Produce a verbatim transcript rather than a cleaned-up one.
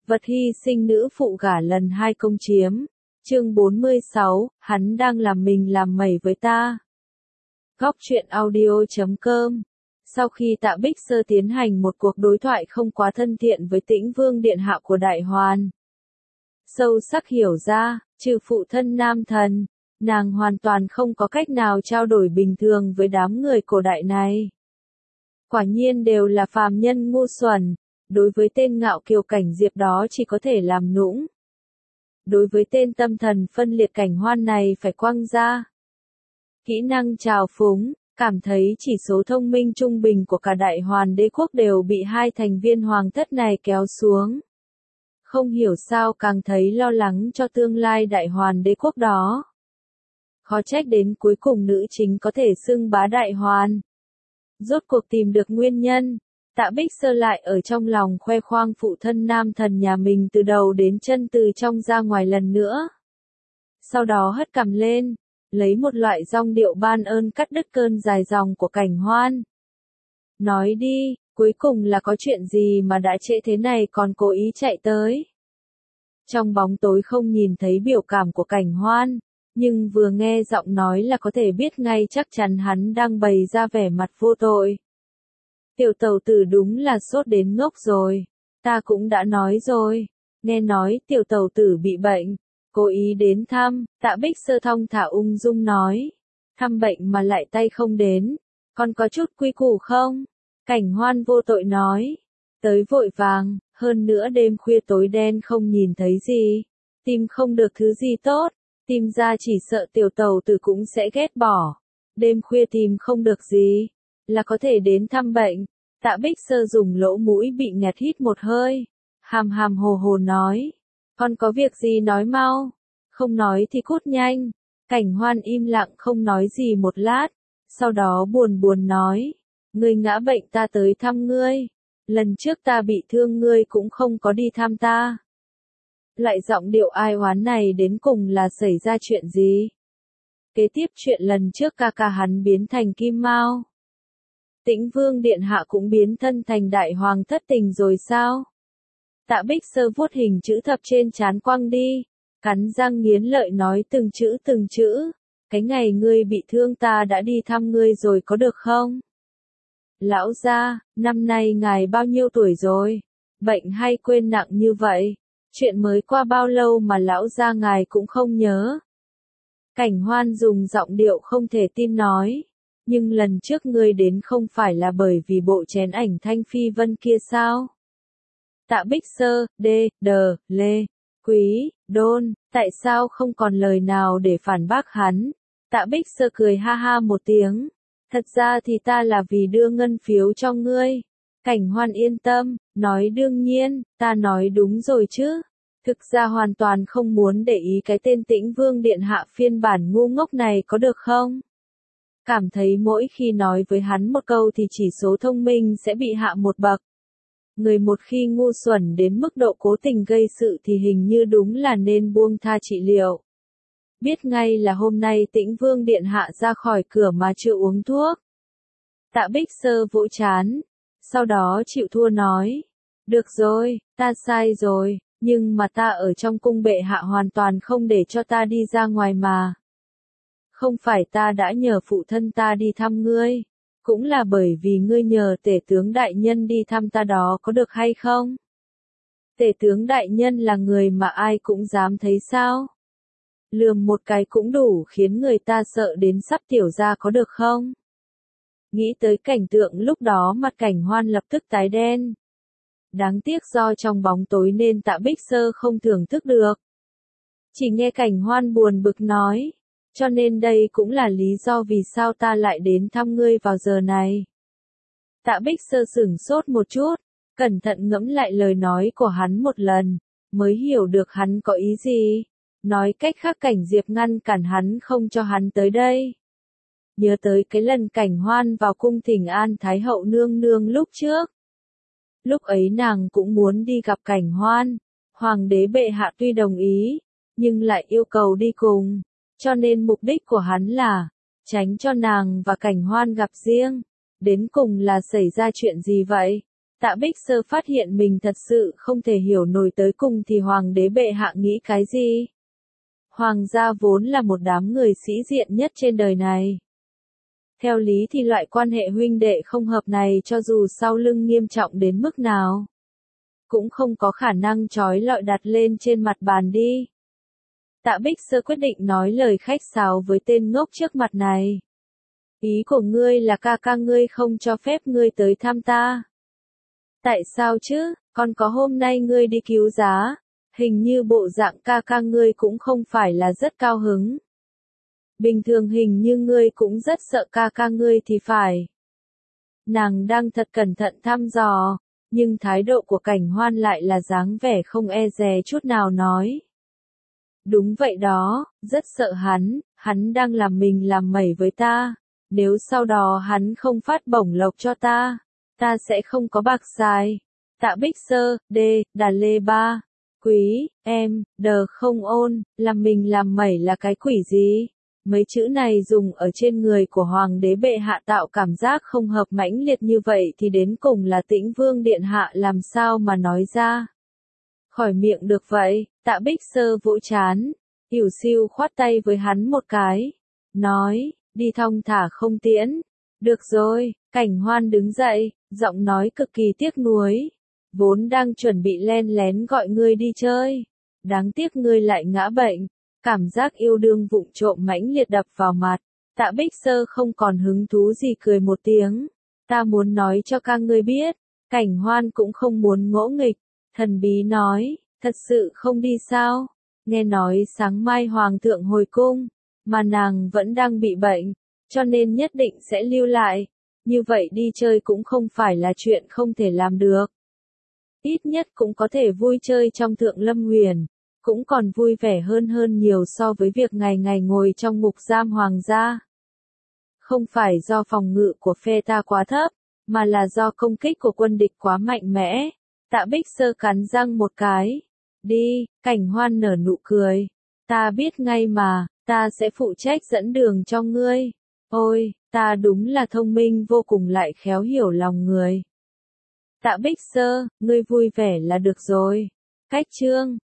Vật hy sinh nữ phụ gả lần hai công chiếm. Chương bốn mươi sáu, hắn đang làm mình làm mẩy với ta. Góc truyện audio chấm com. Sau khi Tạ Bích Sơ tiến hành một cuộc đối thoại không quá thân thiện với Tĩnh Vương điện hạ của Đại Hoàn, sâu sắc hiểu ra, trừ phụ thân nam thần, nàng hoàn toàn không có cách nào trao đổi bình thường với đám người cổ đại này. Quả nhiên đều là phàm nhân ngu xuẩn, đối với tên ngạo kiều Cảnh Diệp đó chỉ có thể làm nũng. Đối với tên tâm thần phân liệt Cảnh Hoan này phải quăng ra. Kỹ năng trào phúng, cảm thấy chỉ số thông minh trung bình của cả Đại Hoàn đế quốc đều bị hai thành viên hoàng thất này kéo xuống. Không hiểu sao càng thấy lo lắng cho tương lai Đại Hoàn đế quốc đó. Khó trách đến cuối cùng nữ chính có thể xưng bá Đại Hoàn. Rốt cuộc tìm được nguyên nhân, Tạ Bích Sơ lại ở trong lòng khoe khoang phụ thân nam thần nhà mình từ đầu đến chân từ trong ra ngoài lần nữa. Sau đó hất cằm lên, lấy một loại giọng điệu ban ơn cắt đứt cơn dài dòng của Cảnh Hoan. Nói đi, cuối cùng là có chuyện gì mà đã trễ thế này còn cố ý chạy tới. Trong bóng tối không nhìn thấy biểu cảm của Cảnh Hoan, nhưng vừa nghe giọng nói là có thể biết ngay chắc chắn hắn đang bày ra vẻ mặt vô tội. Tiểu tẩu tử đúng là sốt đến ngốc rồi, ta cũng đã nói rồi, nghe nói tiểu tẩu tử bị bệnh, cố ý đến thăm. Tạ Bích Sơ thong thả ung dung nói, thăm bệnh mà lại tay không đến, còn có chút quy củ không? Cảnh Hoan vô tội nói, tới vội vàng, hơn nữa đêm khuya tối đen không nhìn thấy gì, tìm không được thứ gì tốt, tìm ra chỉ sợ tiểu tẩu tử cũng sẽ ghét bỏ, đêm khuya tìm không được gì, là có thể đến thăm bệnh. Tạ Bích Sơ dùng lỗ mũi bị nghẹt hít một hơi, hàm hàm hồ hồ nói, còn có việc gì nói mau, không nói thì cút nhanh. Cảnh Hoan im lặng không nói gì một lát, sau đó buồn buồn nói, ngươi ngã bệnh ta tới thăm ngươi, lần trước ta bị thương ngươi cũng không có đi thăm ta. Loại giọng điệu ai oán này đến cùng là xảy ra chuyện gì? Kế tiếp chuyện lần trước ca ca hắn biến thành Kim Mao, Tĩnh Vương điện hạ cũng biến thân thành Đại Hoàng thất tình rồi sao? Tạ Bích Sơ vuốt hình chữ thập trên trán quăng đi, cắn răng nghiến lợi nói từng chữ từng chữ, cái ngày ngươi bị thương ta đã đi thăm ngươi rồi có được không? Lão gia, năm nay ngài bao nhiêu tuổi rồi? Bệnh hay quên nặng như vậy? Chuyện mới qua bao lâu mà lão gia ngài cũng không nhớ? Cảnh Hoan dùng giọng điệu không thể tin nói, nhưng lần trước ngươi đến không phải là bởi vì bộ chén ảnh Thanh Phi Vân kia sao? Tạ Bích Sơ, đê, đờ, lê, quý, đôn, tại sao không còn lời nào để phản bác hắn? Tạ Bích Sơ cười ha ha một tiếng, thật ra thì ta là vì đưa ngân phiếu cho ngươi. Cảnh Hoan yên tâm, nói đương nhiên, ta nói đúng rồi chứ. Thực ra hoàn toàn không muốn để ý cái tên Tĩnh Vương điện hạ phiên bản ngu ngốc này có được không? Cảm thấy mỗi khi nói với hắn một câu thì chỉ số thông minh sẽ bị hạ một bậc. Người một khi ngu xuẩn đến mức độ cố tình gây sự thì hình như đúng là nên buông tha trị liệu. Biết ngay là hôm nay Tĩnh Vương điện hạ ra khỏi cửa mà chưa uống thuốc. Tạ Bích Sơ vỗ chán, sau đó chịu thua nói, được rồi, ta sai rồi, nhưng mà ta ở trong cung bệ hạ hoàn toàn không để cho ta đi ra ngoài mà. Không phải ta đã nhờ phụ thân ta đi thăm ngươi, cũng là bởi vì ngươi nhờ tể tướng đại nhân đi thăm ta đó có được hay không? Tể tướng đại nhân là người mà ai cũng dám thấy sao? Lườm một cái cũng đủ khiến người ta sợ đến sắp tiểu ra có được không? Nghĩ tới cảnh tượng lúc đó mặt Cảnh Hoan lập tức tái đen. Đáng tiếc do trong bóng tối nên Tạ Bích Sơ không thưởng thức được. Chỉ nghe Cảnh Hoan buồn bực nói, cho nên đây cũng là lý do vì sao ta lại đến thăm ngươi vào giờ này. Tạ Bích Sơ sửng sốt một chút, cẩn thận ngẫm lại lời nói của hắn một lần, mới hiểu được hắn có ý gì. Nói cách khác Cảnh Diệp ngăn cản hắn không cho hắn tới đây. Nhớ tới cái lần Cảnh Hoan vào cung thỉnh an Thái hậu nương nương lúc trước. Lúc ấy nàng cũng muốn đi gặp Cảnh Hoan, hoàng đế bệ hạ tuy đồng ý, nhưng lại yêu cầu đi cùng, cho nên mục đích của hắn là tránh cho nàng và Cảnh Hoan gặp riêng. Đến cùng là xảy ra chuyện gì vậy? Tạ Bích Sơ phát hiện mình thật sự không thể hiểu nổi tới cùng thì hoàng đế bệ hạ nghĩ cái gì. Hoàng gia vốn là một đám người sĩ diện nhất trên đời này. Theo lý thì loại quan hệ huynh đệ không hợp này cho dù sau lưng nghiêm trọng đến mức nào, cũng không có khả năng trói lọi đặt lên trên mặt bàn đi. Tạ Bích Sơ quyết định nói lời khách sáo với tên ngốc trước mặt này. Ý của ngươi là ca ca ngươi không cho phép ngươi tới thăm ta. Tại sao chứ, còn có hôm nay ngươi đi cứu giá, hình như bộ dạng ca ca ngươi cũng không phải là rất cao hứng. Bình thường hình như ngươi cũng rất sợ ca ca ngươi thì phải. Nàng đang thật cẩn thận thăm dò, nhưng thái độ của Cảnh Hoan lại là dáng vẻ không e dè chút nào nói. Đúng vậy đó, rất sợ hắn, hắn đang làm mình làm mẩy với ta. Nếu sau đó hắn không phát bổng lộc cho ta, ta sẽ không có bạc xài. Tạ Bích Sơ, D, Đà Lê Ba, Quý, em, đờ không ôn, làm mình làm mẩy là cái quỷ gì? Mấy chữ này dùng ở trên người của hoàng đế bệ hạ tạo cảm giác không hợp mãnh liệt như vậy thì đến cùng là Tĩnh Vương điện hạ làm sao mà nói ra. Khỏi miệng được vậy, Tạ Bích Sơ vỗ chán, ỉu xiu khoát tay với hắn một cái, nói, đi thong thả không tiễn. Được rồi, Cảnh Hoan đứng dậy, giọng nói cực kỳ tiếc nuối. Vốn đang chuẩn bị len lén gọi ngươi đi chơi. Đáng tiếc ngươi lại ngã bệnh. Cảm giác yêu đương vụng trộm mãnh liệt đập vào mặt. Tạ Bích Sơ không còn hứng thú gì cười một tiếng. Ta muốn nói cho các ngươi biết. Cảnh Hoan cũng không muốn ngỗ nghịch. Thần bí nói, thật sự không đi sao? Nghe nói sáng mai hoàng thượng hồi cung, mà nàng vẫn đang bị bệnh, cho nên nhất định sẽ lưu lại. Như vậy đi chơi cũng không phải là chuyện không thể làm được. Ít nhất cũng có thể vui chơi trong Thượng Lâm Huyền, cũng còn vui vẻ hơn hơn nhiều so với việc ngày ngày ngồi trong ngục giam hoàng gia. Không phải do phòng ngự của phe ta quá thấp, mà là do công kích của quân địch quá mạnh mẽ. Tạ Bích Sơ cắn răng một cái. Đi, Cảnh Hoan nở nụ cười. Ta biết ngay mà, ta sẽ phụ trách dẫn đường cho ngươi. Ôi, ta đúng là thông minh vô cùng lại khéo hiểu lòng người. Tạ Bích Sơ, ngươi vui vẻ là được rồi. Cách chương